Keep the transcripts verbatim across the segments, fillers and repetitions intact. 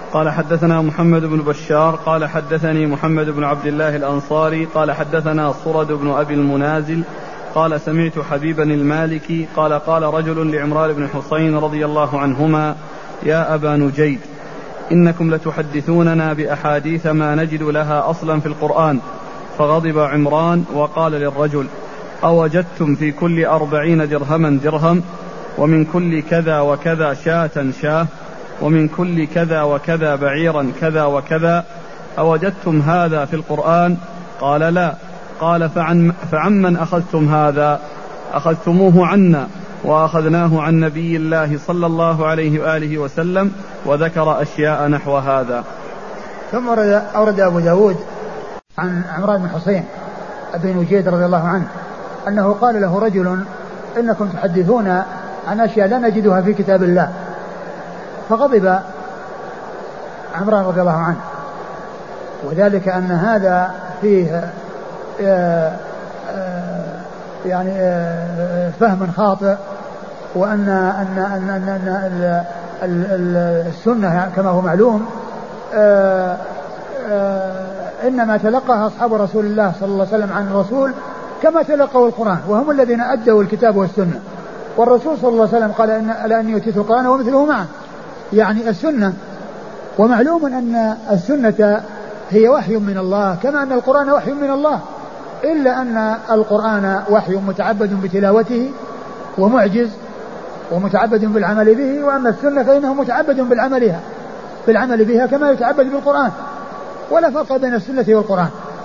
قال حدثنا محمد بن بشار قال حدثني محمد بن عبد الله الأنصاري قال حدثنا صرد بن أبي المنازل قال سمعت حبيبا المالكي قال قال رجل لعمران بن حسين رضي الله عنهما يا أبا نجيد إنكم لتحدثوننا بأحاديث ما نجد لها أصلا في القرآن. فغضب عمران وقال للرجل أوجدتم في كل أربعين درهما درهم ومن كل كذا وكذا شاة شاه ومن كل كذا وكذا بعيرا كذا وكذا أوجدتم هذا في القرآن؟ قال لا. قال فعن فعمن أخذتم هذا؟ أخذتموه عنا وأخذناه عن نبي الله صلى الله عليه وآله وسلم، وذكر أشياء نحو هذا. ثم أورد أبو داود عن عمران بن حسين أبي نجيد رضي الله عنه أنه قال له رجل إنكم تحدثون عن أشياء لا نجدها في كتاب الله. فغضب عمران رضي الله عنه، وذلك أن هذا فيه آآ آآ يعني آآ فهم خاطئ، وأن أن أن أن أن السنة كما هو معلوم آآ آآ إنما تلقاها أصحاب رسول الله صلى الله عليه وسلم عن الرسول كما تلقوا القرآن، وهم الذين أدوا الكتاب والسنة. والرسول صلى الله عليه وسلم قال إن ألا أني أوتيت القرآن ومثله معه، يعني السنة. ومعلوم أن السنة هي وحي من الله كما أن القرآن وحي من الله، إلا أن القرآن وحي متعبد بتلاوته ومعجز ومتعبد بالعمل به، وأما السنة فإنه متعبد بالعملها بالعمل بها كما يتعبد بالقرآن، ولا فرق بين السنة والقرآن.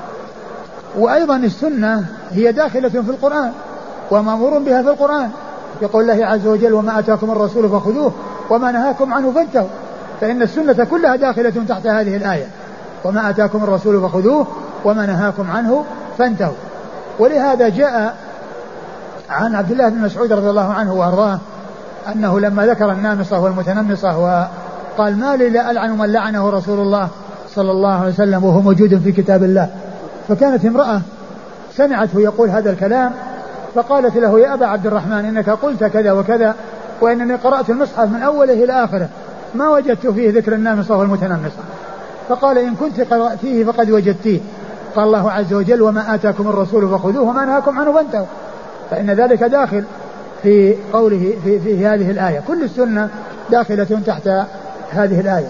وأيضا السنة هي داخلة في القرآن ومأمور بها في القرآن، يقول الله عز وجل وما أتاكم الرسول فخذوه وما نهاكم عنه فانتهوا، فإن السنة كلها داخلة تحت هذه الآية، وما أتاكم الرسول فخذوه وما نهاكم عنه فانتهوا. ولهذا جاء عن عبد الله بن مسعود رضي الله عنه وأرضاه أنه لما ذكر النامصة والمتنمصة وقال ما لي لا ألعن من لعنه رسول الله صلى الله عليه وسلم وهو موجود في كتاب الله، فكانت امرأة سمعته يقول هذا الكلام فقالت له يا أبا عبد الرحمن إنك قلت كذا وكذا، وإنني قرأت المصحف من أوله إلى آخره ما وجدت فيه ذكر النامصة والمتنمصة. فقال إن كنت قرأتيه فقد وجدتيه، قال الله عز وجل وما آتاكم الرسول فخذوه وما نهاكم عنه فانتهوا، فإن ذلك داخل في قوله في, في هذه الآية، كل السنة داخلة تحت هذه الآية.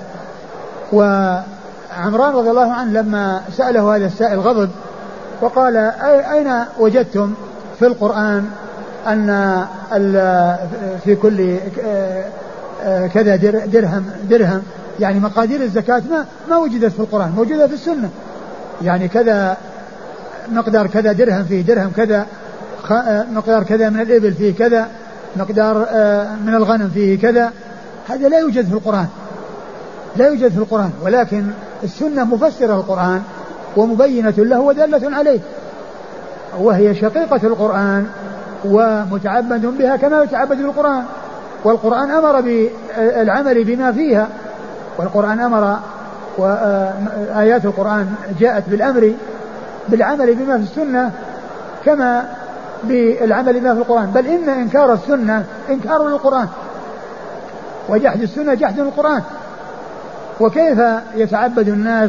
وعمران رضي الله عنه لما سأله هذا السائل غضب وقال أين وجدتم في القرآن أن في كل كذا درهم درهم يعني مقادير الزكاة ما, ما وجدت في القرآن، موجودة في السنة، يعني كذا مقدار كذا درهم فيه درهم كذا، مقدار كذا من الإبل فيه كذا، مقدار من الغنم فيه كذا، هذا لا يوجد في القرآن، لا يوجد في القرآن، ولكن السنة مفسرة القرآن ومبينة له ودالة عليه، وهي شقيقة القرآن ومتعبد بها كما يتعبد بالقرآن. والقرآن أمر بالعمل بما فيها، والقرآن أمر وآيات القرآن جاءت بالأمر بالعمل بما في السنة كما بالعمل بما في القرآن، بل إن إنكار السنة إنكار للقرآن وجحد السنة جحد للقرآن. وكيف يتعبد الناس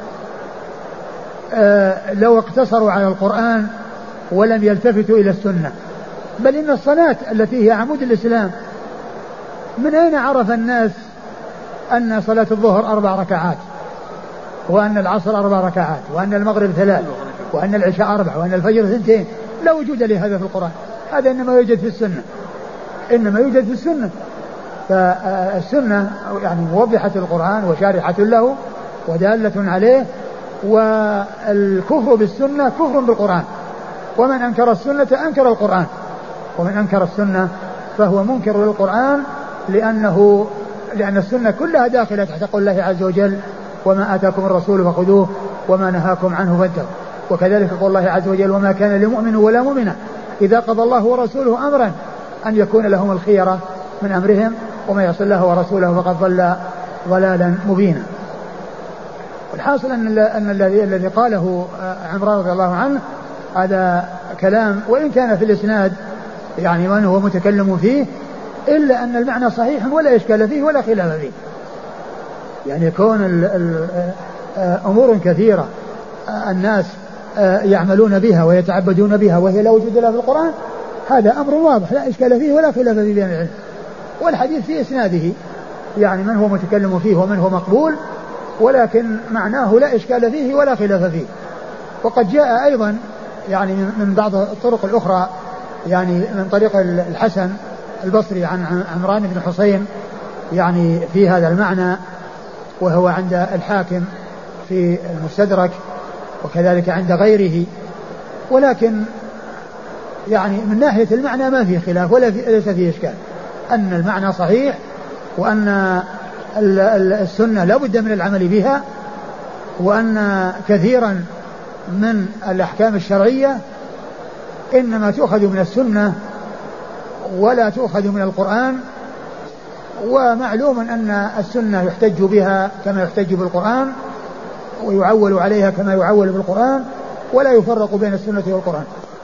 لو اقتصروا على القرآن ولم يلتفتوا إلى السنة؟ بل إن الصلاة التي هي عمود الإسلام من أين عرف الناس أن صلاة الظهر أربع ركعات، وأن العصر أربع ركعات، وأن المغرب ثلاث، وأن العشاء أربع، وأن الفجر ثنتين؟ لا وجود لهذا في القرآن، هذا إنما يوجد في السنة، إنما يوجد في السنة. فالسنة يعني موضحة القرآن وشارحة له ودالة عليه، والكفر بالسنة كفر بالقرآن، ومن أنكر السنة أنكر القرآن، ومن أنكر السنة فهو منكر للقرآن، لأنه لأن السنة كلها داخلة تحت قول الله عز وجل وما آتاكم الرسول فخذوه وما نهاكم عنه فانتهوا. وكذلك قول الله عز وجل وما كان لمؤمن ولا مؤمنة إذا قضى الله ورسوله أمرا أن يكون لهم الخيرة من أمرهم وما يصل الله ورسوله فقد ضل ضلالا مبينا. والحاصل أن, أن الذي الذي قاله عمران رضي الله عنه هذا كلام وإن كان في الإسناد يعني من هو متكلم فيه، إلا أن المعنى صحيح ولا إشكال فيه ولا خلاف فيه. يعني كون ال ال أمور كثيرة الناس يعملون بها ويتعبدون بها وهي لا وجود لها في القرآن، هذا أمر واضح لا إشكال فيه ولا خلاف فيه بين العلم. والحديث في إسناده يعني من هو متكلم فيه ومن هو مقبول، ولكن معناه لا إشكال فيه ولا خلاف فيه. وقد جاء أيضا يعني من بعض الطرق الأخرى يعني من طريق الحسن البصري عن عمران بن حسين يعني في هذا المعنى، وهو عند الحاكم في المستدرك وكذلك عند غيره. ولكن يعني من ناحية المعنى ما فيه خلاف ولا في ليس فيه إشكال، أن المعنى صحيح وأن السنة لا بد من العمل بها، وأن كثيرا من الأحكام الشرعية إنما تؤخذ من السنة ولا تؤخذ من القرآن. ومعلوم أن السنة يحتج بها كما يحتج بالقرآن ويعول عليها كما يعول بالقرآن، ولا يفرق بين السنة والقرآن.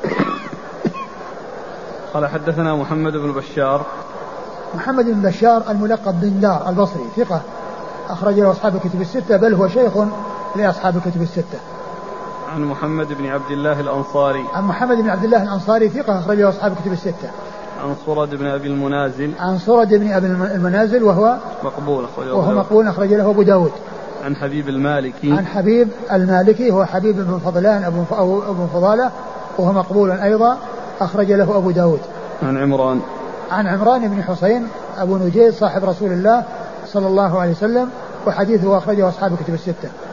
قال حدثنا محمد بن بشار. محمد بن بشار الملقب بن دار البصري ثقة أخرج له أصحاب الكتب الستة، بل هو شيخ لأصحاب الكتب الستة. عن محمد بن عبد الله الأنصاري. عن محمد بن عبد الله الأنصاري ثقة أخرج له أصحاب الكتب الستة. عن صرد بن أبي المنازل. عن صرد بن أبي المنازل وهو مقبول وهو مقبول أخرج له أبو داود. عن حبيب المالكي. عن حبيب المالكي هو حبيب بن فضلان أبو فضالة وهو مقبول أيضا أخرج له أبو داود. عن عمران. عن عمران بن حسين أبو نجيد صاحب رسول الله صلى الله عليه وسلم، وحديثه أخرجه أصحاب الكتب الستة.